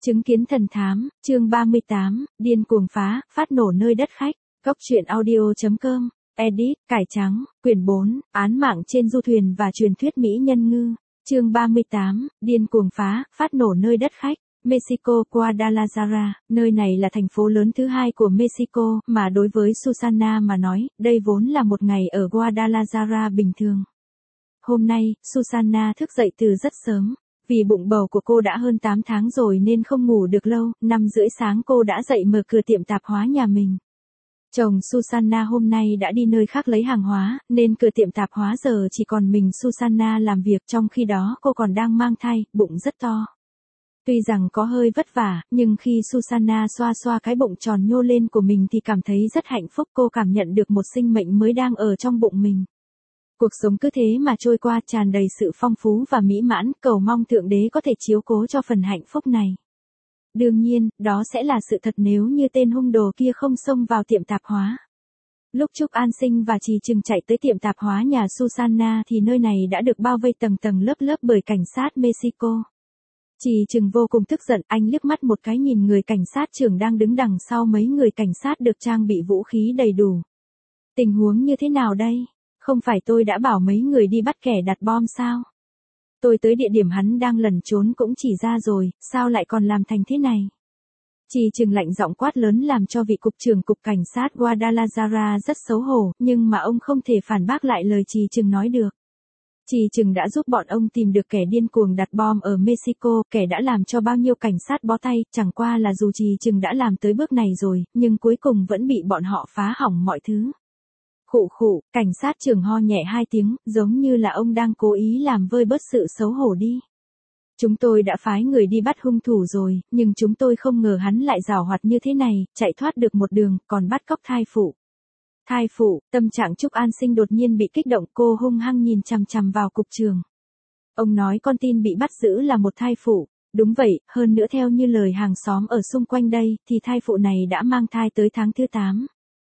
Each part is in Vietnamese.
Chứng kiến thần thám, chương 38, điên cuồng phá, phát nổ nơi đất khách, góc truyện audio.com, edit, cải trắng, quyển 4, án mạng trên du thuyền và truyền thuyết mỹ nhân ngư, chương 38, điên cuồng phá, phát nổ nơi đất khách. Mexico Guadalajara, nơi này là thành phố lớn thứ hai của Mexico, mà đối với Susana mà nói, đây vốn là một ngày ở Guadalajara bình thường. Hôm nay, Susana thức dậy từ rất sớm. Vì bụng bầu của cô đã hơn 8 tháng rồi nên không ngủ được lâu, 5:30 sáng cô đã dậy mở cửa tiệm tạp hóa nhà mình. Chồng Susana hôm nay đã đi nơi khác lấy hàng hóa, nên cửa tiệm tạp hóa giờ chỉ còn mình Susana làm việc, trong khi đó cô còn đang mang thai, bụng rất to. Tuy rằng có hơi vất vả, nhưng khi Susana xoa xoa cái bụng tròn nhô lên của mình thì cảm thấy rất hạnh phúc, cô cảm nhận được một sinh mệnh mới đang ở trong bụng mình. Cuộc sống cứ thế mà trôi qua tràn đầy sự phong phú và mỹ mãn, cầu mong Thượng Đế có thể chiếu cố cho phần hạnh phúc này. Đương nhiên, đó sẽ là sự thật nếu như tên hung đồ kia không xông vào tiệm tạp hóa. Lúc Trúc An Sinh và Trì Trừng chạy tới tiệm tạp hóa nhà Susana thì nơi này đã được bao vây tầng tầng lớp lớp bởi cảnh sát Mexico. Trì Trừng vô cùng tức giận, anh liếc mắt một cái nhìn người cảnh sát trưởng đang đứng đằng sau mấy người cảnh sát được trang bị vũ khí đầy đủ. Tình huống như thế nào đây? Không phải tôi đã bảo mấy người đi bắt kẻ đặt bom sao? Tôi tới địa điểm hắn đang lẩn trốn cũng chỉ ra rồi, sao lại còn làm thành thế này? Trì Trừng lạnh giọng quát lớn làm cho vị cục trưởng cục cảnh sát Guadalajara rất xấu hổ, nhưng mà ông không thể phản bác lại lời Trì Trừng nói được. Trì Trừng đã giúp bọn ông tìm được kẻ điên cuồng đặt bom ở Mexico, kẻ đã làm cho bao nhiêu cảnh sát bó tay, chẳng qua là dù Trì Trừng đã làm tới bước này rồi, nhưng cuối cùng vẫn bị bọn họ phá hỏng mọi thứ. Khụ khụ, cảnh sát trưởng ho nhẹ 2 tiếng, giống như là ông đang cố ý làm vơi bớt sự xấu hổ đi. Chúng tôi đã phái người đi bắt hung thủ rồi, nhưng chúng tôi không ngờ hắn lại giàu hoạt như thế này, chạy thoát được một đường, còn bắt cóc thai phụ. Thai phụ, tâm trạng Trúc An Sinh đột nhiên bị kích động, cô hung hăng nhìn chằm chằm vào cục trưởng. Ông nói con tin bị bắt giữ là một thai phụ. Đúng vậy, hơn nữa theo như lời hàng xóm ở xung quanh đây, thì thai phụ này đã mang thai tới tháng thứ 8.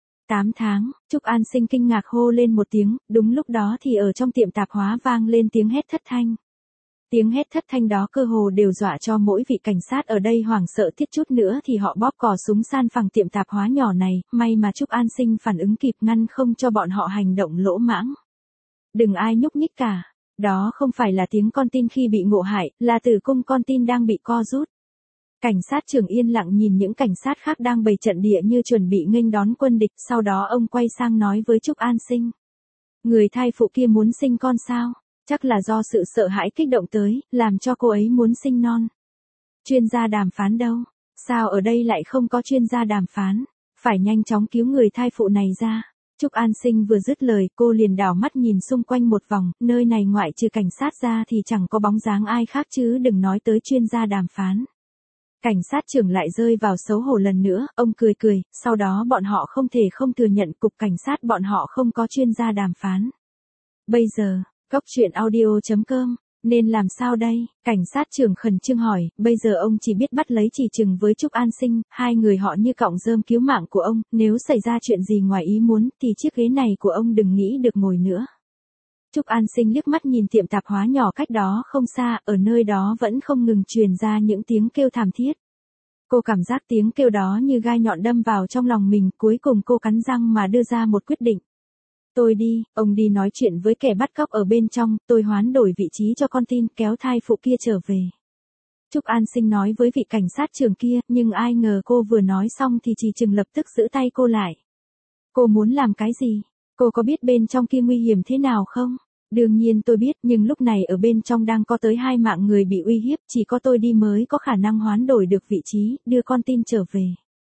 8 tháng, Trúc An Sinh kinh ngạc hô lên một tiếng, đúng lúc đó thì ở trong tiệm tạp hóa vang lên tiếng hét thất thanh. Tiếng hét thất thanh đó cơ hồ đều dọa cho mỗi vị cảnh sát ở đây hoảng sợ thiết chút nữa thì họ bóp cò súng san phẳng tiệm tạp hóa nhỏ này, may mà Trúc An Sinh phản ứng kịp ngăn không cho bọn họ hành động lỗ mãng. Đừng ai nhúc nhích cả, đó không phải là tiếng con tin khi bị ngộ hại, là tử cung con tin đang bị co rút. Cảnh sát trưởng yên lặng nhìn những cảnh sát khác đang bày trận địa như chuẩn bị nghênh đón quân địch, sau đó ông quay sang nói với Trúc An Sinh. Người thai phụ kia muốn sinh con sao? Chắc là do sự sợ hãi kích động tới, làm cho cô ấy muốn sinh non. Chuyên gia đàm phán đâu? Sao ở đây lại không có chuyên gia đàm phán? Phải nhanh chóng cứu người thai phụ này ra. Trúc An Sinh vừa dứt lời, cô liền đảo mắt nhìn xung quanh một vòng, nơi này ngoại trừ cảnh sát ra thì chẳng có bóng dáng ai khác chứ đừng nói tới chuyên gia đàm phán. Cảnh sát trưởng lại rơi vào xấu hổ lần nữa, ông cười cười, sau đó bọn họ không thể không thừa nhận cục cảnh sát bọn họ không có chuyên gia đàm phán. Bây giờ, góc truyện audio.com, nên làm sao đây? Cảnh sát trưởng khẩn trương hỏi, bây giờ ông chỉ biết bắt lấy Trì Trừng với Trúc An Sinh, hai người họ như cọng rơm cứu mạng của ông, nếu xảy ra chuyện gì ngoài ý muốn thì chiếc ghế này của ông đừng nghĩ được ngồi nữa. Trúc An Sinh liếc mắt nhìn tiệm tạp hóa nhỏ cách đó không xa, ở nơi đó vẫn không ngừng truyền ra những tiếng kêu thảm thiết. Cô cảm giác tiếng kêu đó như gai nhọn đâm vào trong lòng mình, cuối cùng cô cắn răng mà đưa ra một quyết định. Tôi đi, ông đi nói chuyện với kẻ bắt cóc ở bên trong, tôi hoán đổi vị trí cho con tin, kéo thai phụ kia trở về. Trúc An Sinh nói với vị cảnh sát trưởng kia, nhưng ai ngờ cô vừa nói xong thì Trì Trừng lập tức giữ tay cô lại. Cô muốn làm cái gì? Cô có biết bên trong kia nguy hiểm thế nào không? Đương nhiên tôi biết, nhưng lúc này ở bên trong đang có tới 2 mạng người bị uy hiếp, chỉ có tôi đi mới có khả năng hoán đổi được vị trí, đưa con tin trở về.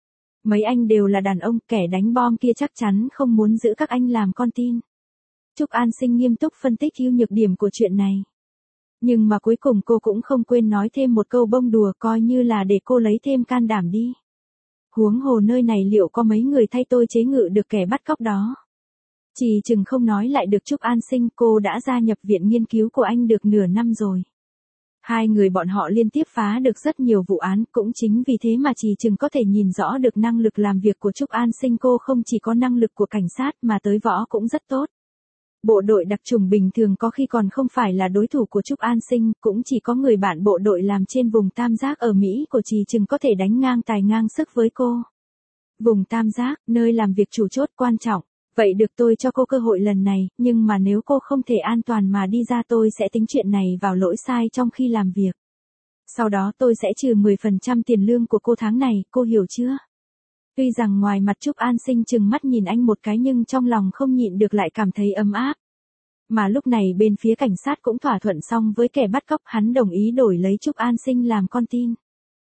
Mấy anh đều là đàn ông, kẻ đánh bom kia chắc chắn không muốn giữ các anh làm con tin. Trúc An Sinh nghiêm túc phân tích ưu nhược điểm của chuyện này. Nhưng mà cuối cùng cô cũng không quên nói thêm một câu bông đùa coi như là để cô lấy thêm can đảm đi. Huống hồ nơi này liệu có mấy người thay tôi chế ngự được kẻ bắt cóc đó? Trì Trừng không nói lại được Trúc An Sinh, cô đã gia nhập viện nghiên cứu của anh được nửa năm rồi. Hai người bọn họ liên tiếp phá được rất nhiều vụ án, cũng chính vì thế mà Trì Trừng có thể nhìn rõ được năng lực làm việc của Trúc An Sinh, cô không chỉ có năng lực của cảnh sát mà tới võ cũng rất tốt. Bộ đội đặc chủng bình thường có khi còn không phải là đối thủ của Trúc An Sinh, cũng chỉ có người bạn bộ đội làm trên vùng Tam Giác ở Mỹ của Trì Trừng có thể đánh ngang tài ngang sức với cô. Vùng Tam Giác, nơi làm việc chủ chốt quan trọng. Vậy được, tôi cho cô cơ hội lần này, nhưng mà nếu cô không thể an toàn mà đi ra tôi sẽ tính chuyện này vào lỗi sai trong khi làm việc. Sau đó tôi sẽ trừ 10% tiền lương của cô tháng này, cô hiểu chưa? Tuy rằng ngoài mặt Trúc An Sinh trừng mắt nhìn anh một cái nhưng trong lòng không nhịn được lại cảm thấy ấm áp. Mà lúc này bên phía cảnh sát cũng thỏa thuận xong với kẻ bắt cóc, hắn đồng ý đổi lấy Trúc An Sinh làm con tin.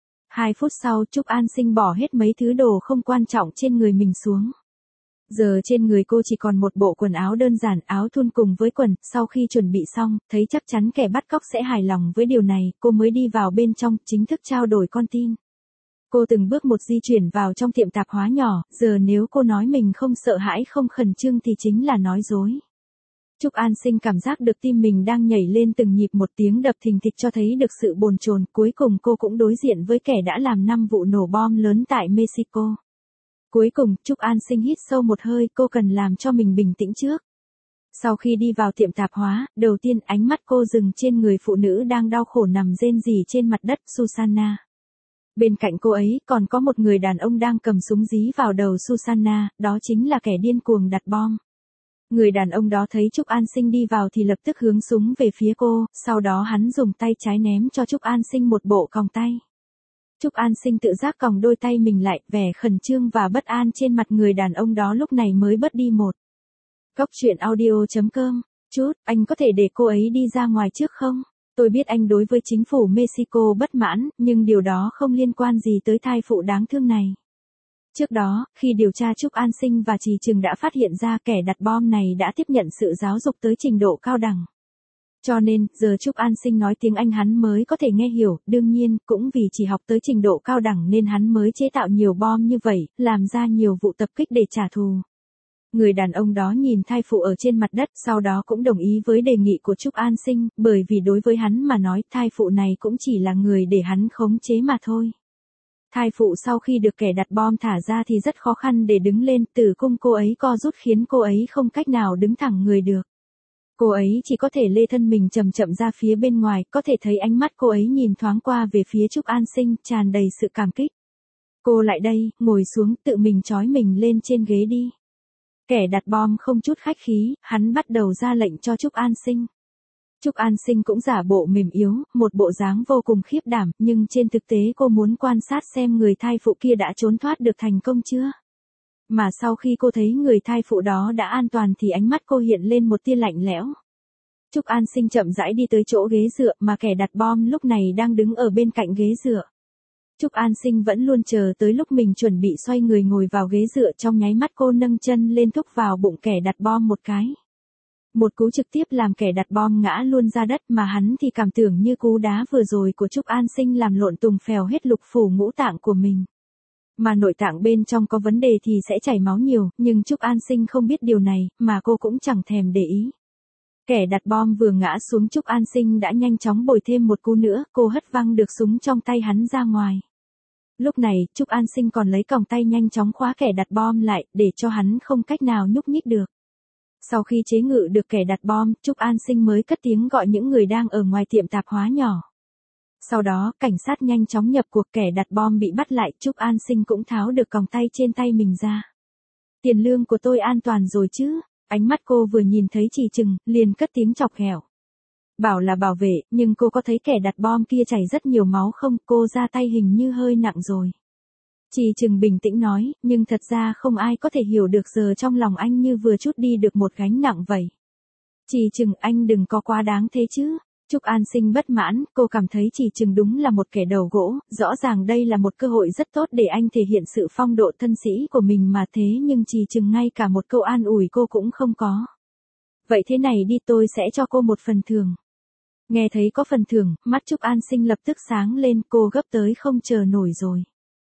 2 phút sau Trúc An Sinh bỏ hết mấy thứ đồ không quan trọng trên người mình xuống. Giờ trên người cô chỉ còn một bộ quần áo đơn giản, áo thun cùng với quần. Sau khi chuẩn bị xong, thấy chắc chắn kẻ bắt cóc sẽ hài lòng với điều này, cô mới đi vào bên trong, chính thức trao đổi con tin. Cô từng bước một di chuyển vào trong tiệm tạp hóa nhỏ, giờ nếu cô nói mình không sợ hãi không khẩn trương thì chính là nói dối. Trúc An Sinh cảm giác được tim mình đang nhảy lên từng nhịp, một tiếng đập thình thịch cho thấy được sự bồn chồn. Cuối cùng cô cũng đối diện với kẻ đã làm 5 vụ nổ bom lớn tại Mexico. Cuối cùng, Trúc An Sinh hít sâu một hơi, cô cần làm cho mình bình tĩnh trước. Sau khi đi vào tiệm tạp hóa, đầu tiên ánh mắt cô dừng trên người phụ nữ đang đau khổ nằm rên rỉ trên mặt đất, Susanna. Bên cạnh cô ấy còn có một người đàn ông đang cầm súng dí vào đầu Susanna, đó chính là kẻ điên cuồng đặt bom. Người đàn ông đó thấy Trúc An Sinh đi vào thì lập tức hướng súng về phía cô, sau đó hắn dùng tay trái ném cho Trúc An Sinh một bộ còng tay. Trúc An Sinh tự giác còng đôi tay mình lại, vẻ khẩn trương và bất an trên mặt người đàn ông đó lúc này mới bớt đi một. Góc truyện audio.com. Chút, anh có thể để cô ấy đi ra ngoài trước không? Tôi biết anh đối với chính phủ Mexico bất mãn, nhưng điều đó không liên quan gì tới thai phụ đáng thương này. Trước đó, khi điều tra Trúc An Sinh và Trì Trừng đã phát hiện ra kẻ đặt bom này đã tiếp nhận sự giáo dục tới trình độ cao đẳng. Cho nên, giờ Trúc An Sinh nói tiếng Anh hắn mới có thể nghe hiểu, đương nhiên, cũng vì chỉ học tới trình độ cao đẳng nên hắn mới chế tạo nhiều bom như vậy, làm ra nhiều vụ tập kích để trả thù. Người đàn ông đó nhìn thai phụ ở trên mặt đất, sau đó cũng đồng ý với đề nghị của Trúc An Sinh, bởi vì đối với hắn mà nói thai phụ này cũng chỉ là người để hắn khống chế mà thôi. Thai phụ sau khi được kẻ đặt bom thả ra thì rất khó khăn để đứng lên, tử cung cô ấy co rút khiến cô ấy không cách nào đứng thẳng người được. Cô ấy chỉ có thể lê thân mình chậm chậm ra phía bên ngoài, có thể thấy ánh mắt cô ấy nhìn thoáng qua về phía Trúc An Sinh, tràn đầy sự cảm kích. Cô lại đây, ngồi xuống, tự mình trói mình lên trên ghế đi. Kẻ đặt bom không chút khách khí, hắn bắt đầu ra lệnh cho Trúc An Sinh. Trúc An Sinh cũng giả bộ mềm yếu, một bộ dáng vô cùng khiếp đảm, nhưng trên thực tế cô muốn quan sát xem người thai phụ kia đã trốn thoát được thành công chưa. Mà sau khi cô thấy người thai phụ đó đã an toàn thì ánh mắt cô hiện lên một tia lạnh lẽo. Trúc An Sinh chậm rãi đi tới chỗ ghế dựa mà kẻ đặt bom lúc này đang đứng ở bên cạnh ghế dựa. Trúc An Sinh vẫn luôn chờ tới lúc mình chuẩn bị xoay người ngồi vào ghế dựa, trong nháy mắt cô nâng chân lên thúc vào bụng kẻ đặt bom một cái. Một cú trực tiếp làm kẻ đặt bom ngã luôn ra đất, mà hắn thì cảm tưởng như cú đá vừa rồi của Trúc An Sinh làm lộn tùng phèo hết lục phủ ngũ tạng của mình. Mà nội tạng bên trong có vấn đề thì sẽ chảy máu nhiều, nhưng Trúc An Sinh không biết điều này, mà cô cũng chẳng thèm để ý. Kẻ đặt bom vừa ngã xuống, Trúc An Sinh đã nhanh chóng bồi thêm một cú nữa, cô hất văng được súng trong tay hắn ra ngoài. Lúc này, Trúc An Sinh còn lấy còng tay nhanh chóng khóa kẻ đặt bom lại, để cho hắn không cách nào nhúc nhích được. Sau khi chế ngự được kẻ đặt bom, Trúc An Sinh mới cất tiếng gọi những người đang ở ngoài tiệm tạp hóa nhỏ. Sau đó, cảnh sát nhanh chóng nhập cuộc, kẻ đặt bom bị bắt lại, Trúc An Sinh cũng tháo được còng tay trên tay mình ra. Tiền lương của tôi an toàn rồi chứ? Ánh mắt cô vừa nhìn thấy Trì Trừng, liền cất tiếng chọc ghẹo. Bảo là bảo vệ, nhưng cô có thấy kẻ đặt bom kia chảy rất nhiều máu không? Cô ra tay hình như hơi nặng rồi. Trì Trừng bình tĩnh nói, nhưng thật ra không ai có thể hiểu được giờ trong lòng anh như vừa trút đi được một gánh nặng vậy. Trì Trừng, anh đừng có quá đáng thế chứ. Trúc An Sinh bất mãn, cô cảm thấy Trì Trừng đúng là một kẻ đầu gỗ, rõ ràng đây là một cơ hội rất tốt để anh thể hiện sự phong độ thân sĩ của mình mà, thế nhưng Trì Trừng ngay cả một câu an ủi cô cũng không có. Vậy thế này đi, tôi sẽ cho cô một phần thưởng. Nghe thấy có phần thưởng, mắt Trúc An Sinh lập tức sáng lên, cô gấp tới không chờ nổi rồi.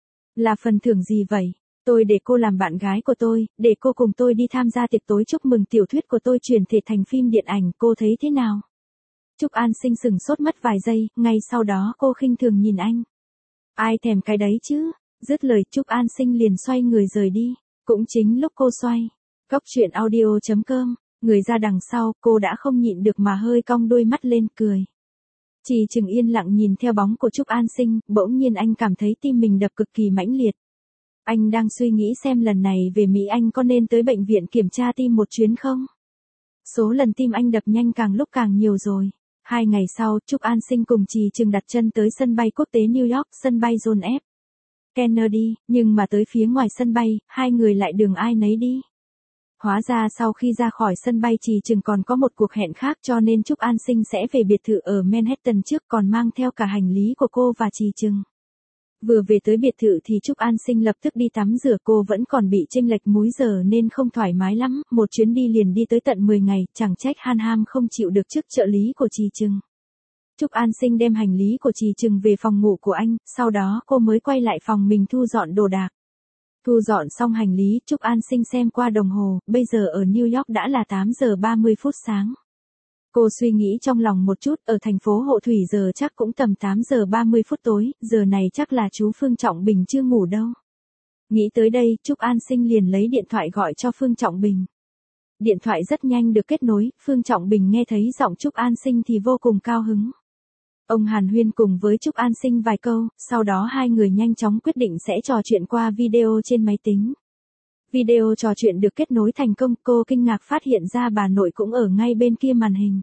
Là phần thưởng gì vậy? Tôi để cô làm bạn gái của tôi, để cô cùng tôi đi tham gia tiệc tối chúc mừng tiểu thuyết của tôi chuyển thể thành phim điện ảnh, cô thấy thế nào? Trúc An Sinh sừng sốt mất vài giây, ngay sau đó cô khinh thường nhìn anh. Ai thèm cái đấy chứ? Dứt lời, Trúc An Sinh liền xoay người rời đi. Cũng chính lúc cô xoay. Góc truyện audio.com Người ra đằng sau, cô đã không nhịn được mà hơi cong đôi mắt lên cười. Trì Trừng yên lặng nhìn theo bóng của Trúc An Sinh, bỗng nhiên anh cảm thấy tim mình đập cực kỳ mãnh liệt. Anh đang suy nghĩ xem lần này về Mỹ anh có nên tới bệnh viện kiểm tra tim một chuyến không? Số lần tim anh đập nhanh càng lúc càng nhiều rồi. 2 ngày sau, Trúc An Sinh cùng Trì Trừng đặt chân tới sân bay quốc tế New York, sân bay John F. Kennedy, nhưng mà tới phía ngoài sân bay, hai người lại đường ai nấy đi. Hóa ra sau khi ra khỏi sân bay Trì Trừng còn có một cuộc hẹn khác cho nên Trúc An Sinh sẽ về biệt thự ở Manhattan trước còn mang theo cả hành lý của cô và Trì Trừng. Vừa về tới biệt thự thì Trúc An Sinh lập tức đi tắm rửa, cô vẫn còn bị chênh lệch múi giờ nên không thoải mái lắm, một chuyến đi liền đi tới tận 10 ngày, chẳng trách Han Ham không chịu được chức trợ lý của Trì Trừng. Trúc An Sinh đem hành lý của Trì Trừng về phòng ngủ của anh, sau đó cô mới quay lại phòng mình thu dọn đồ đạc. Thu dọn xong hành lý, Trúc An Sinh xem qua đồng hồ, bây giờ ở New York đã là 8 giờ 30 phút sáng. Cô suy nghĩ trong lòng một chút, ở thành phố Hộ Thủy giờ chắc cũng tầm 8 giờ 30 phút tối, giờ này chắc là chú Phương Trọng Bình chưa ngủ đâu. Nghĩ tới đây, Trúc An Sinh liền lấy điện thoại gọi cho Phương Trọng Bình. Điện thoại rất nhanh được kết nối, Phương Trọng Bình nghe thấy giọng Trúc An Sinh thì vô cùng cao hứng. Ông hàn huyên cùng với Trúc An Sinh vài câu, sau đó hai người nhanh chóng quyết định sẽ trò chuyện qua video trên máy tính. Video trò chuyện được kết nối thành công, cô kinh ngạc phát hiện ra bà nội cũng ở ngay bên kia màn hình.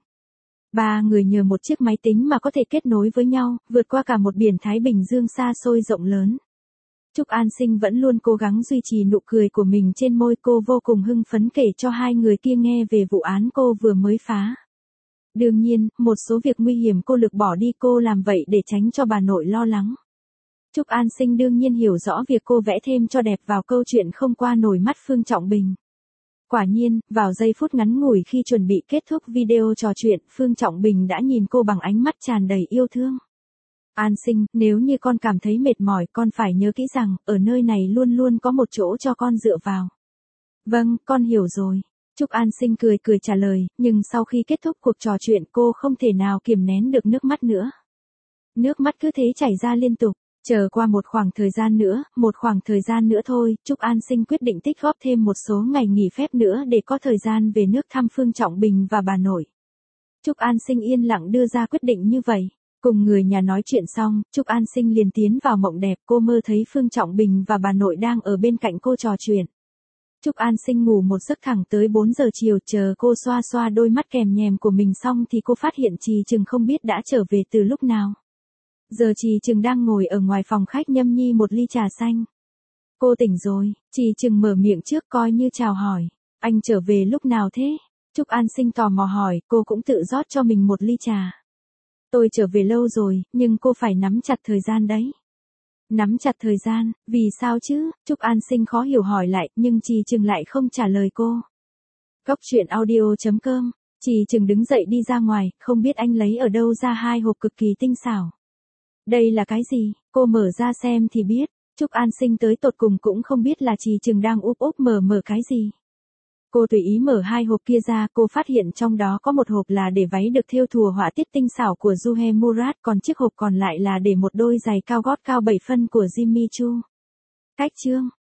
Ba người nhờ một chiếc máy tính mà có thể kết nối với nhau, vượt qua cả một biển Thái Bình Dương xa xôi rộng lớn. Trúc An Sinh vẫn luôn cố gắng duy trì nụ cười của mình trên môi, cô vô cùng hưng phấn kể cho hai người kia nghe về vụ án cô vừa mới phá. Đương nhiên, một số việc nguy hiểm cô lược bỏ đi, cô làm vậy để tránh cho bà nội lo lắng. Trúc An Sinh đương nhiên hiểu rõ việc cô vẽ thêm cho đẹp vào câu chuyện không qua nổi mắt Phương Trọng Bình. Quả nhiên, vào giây phút ngắn ngủi khi chuẩn bị kết thúc video trò chuyện, Phương Trọng Bình đã nhìn cô bằng ánh mắt tràn đầy yêu thương. An Sinh, nếu như con cảm thấy mệt mỏi, con phải nhớ kỹ rằng, ở nơi này luôn luôn có một chỗ cho con dựa vào. Vâng, con hiểu rồi. Trúc An Sinh cười cười trả lời, nhưng sau khi kết thúc cuộc trò chuyện cô không thể nào kiềm nén được nước mắt nữa. Nước mắt cứ thế chảy ra liên tục. Chờ qua một khoảng thời gian nữa thôi, Trúc An Sinh quyết định tích góp thêm một số ngày nghỉ phép nữa để có thời gian về nước thăm Phương Trọng Bình và bà nội. Trúc An Sinh yên lặng đưa ra quyết định như vậy. Cùng người nhà nói chuyện xong, Trúc An Sinh liền tiến vào mộng đẹp, cô mơ thấy Phương Trọng Bình và bà nội đang ở bên cạnh cô trò chuyện. Trúc An Sinh ngủ một giấc thẳng tới 4 giờ chiều, chờ cô xoa xoa đôi mắt kèm nhèm của mình xong thì cô phát hiện Trì Trừng không biết đã trở về từ lúc nào. Giờ Trì Trừng đang ngồi ở ngoài phòng khách nhâm nhi một ly trà xanh. Cô tỉnh rồi, Trì Trừng mở miệng trước coi như chào hỏi. Anh trở về lúc nào thế? Trúc An Sinh tò mò hỏi, cô cũng tự rót cho mình một ly trà. Tôi trở về lâu rồi, nhưng cô phải nắm chặt thời gian đấy. Nắm chặt thời gian, vì sao chứ? Trúc An Sinh khó hiểu hỏi lại, nhưng Trì Trừng lại không trả lời cô. Góc truyện audio.com, Trì Trừng đứng dậy đi ra ngoài, không biết anh lấy ở đâu ra 2 hộp cực kỳ tinh xảo. Đây là cái gì? Cô mở ra xem thì biết. Trúc An Sinh tới tột cùng cũng không biết là Trì Trừng đang úp mở cái gì. Cô tùy ý mở 2 hộp kia ra, cô phát hiện trong đó có một hộp là để váy được thêu thùa họa tiết tinh xảo của Juhe Murad, còn chiếc hộp còn lại là để một đôi giày cao gót cao 7 phân của Jimmy Choo. Cách chương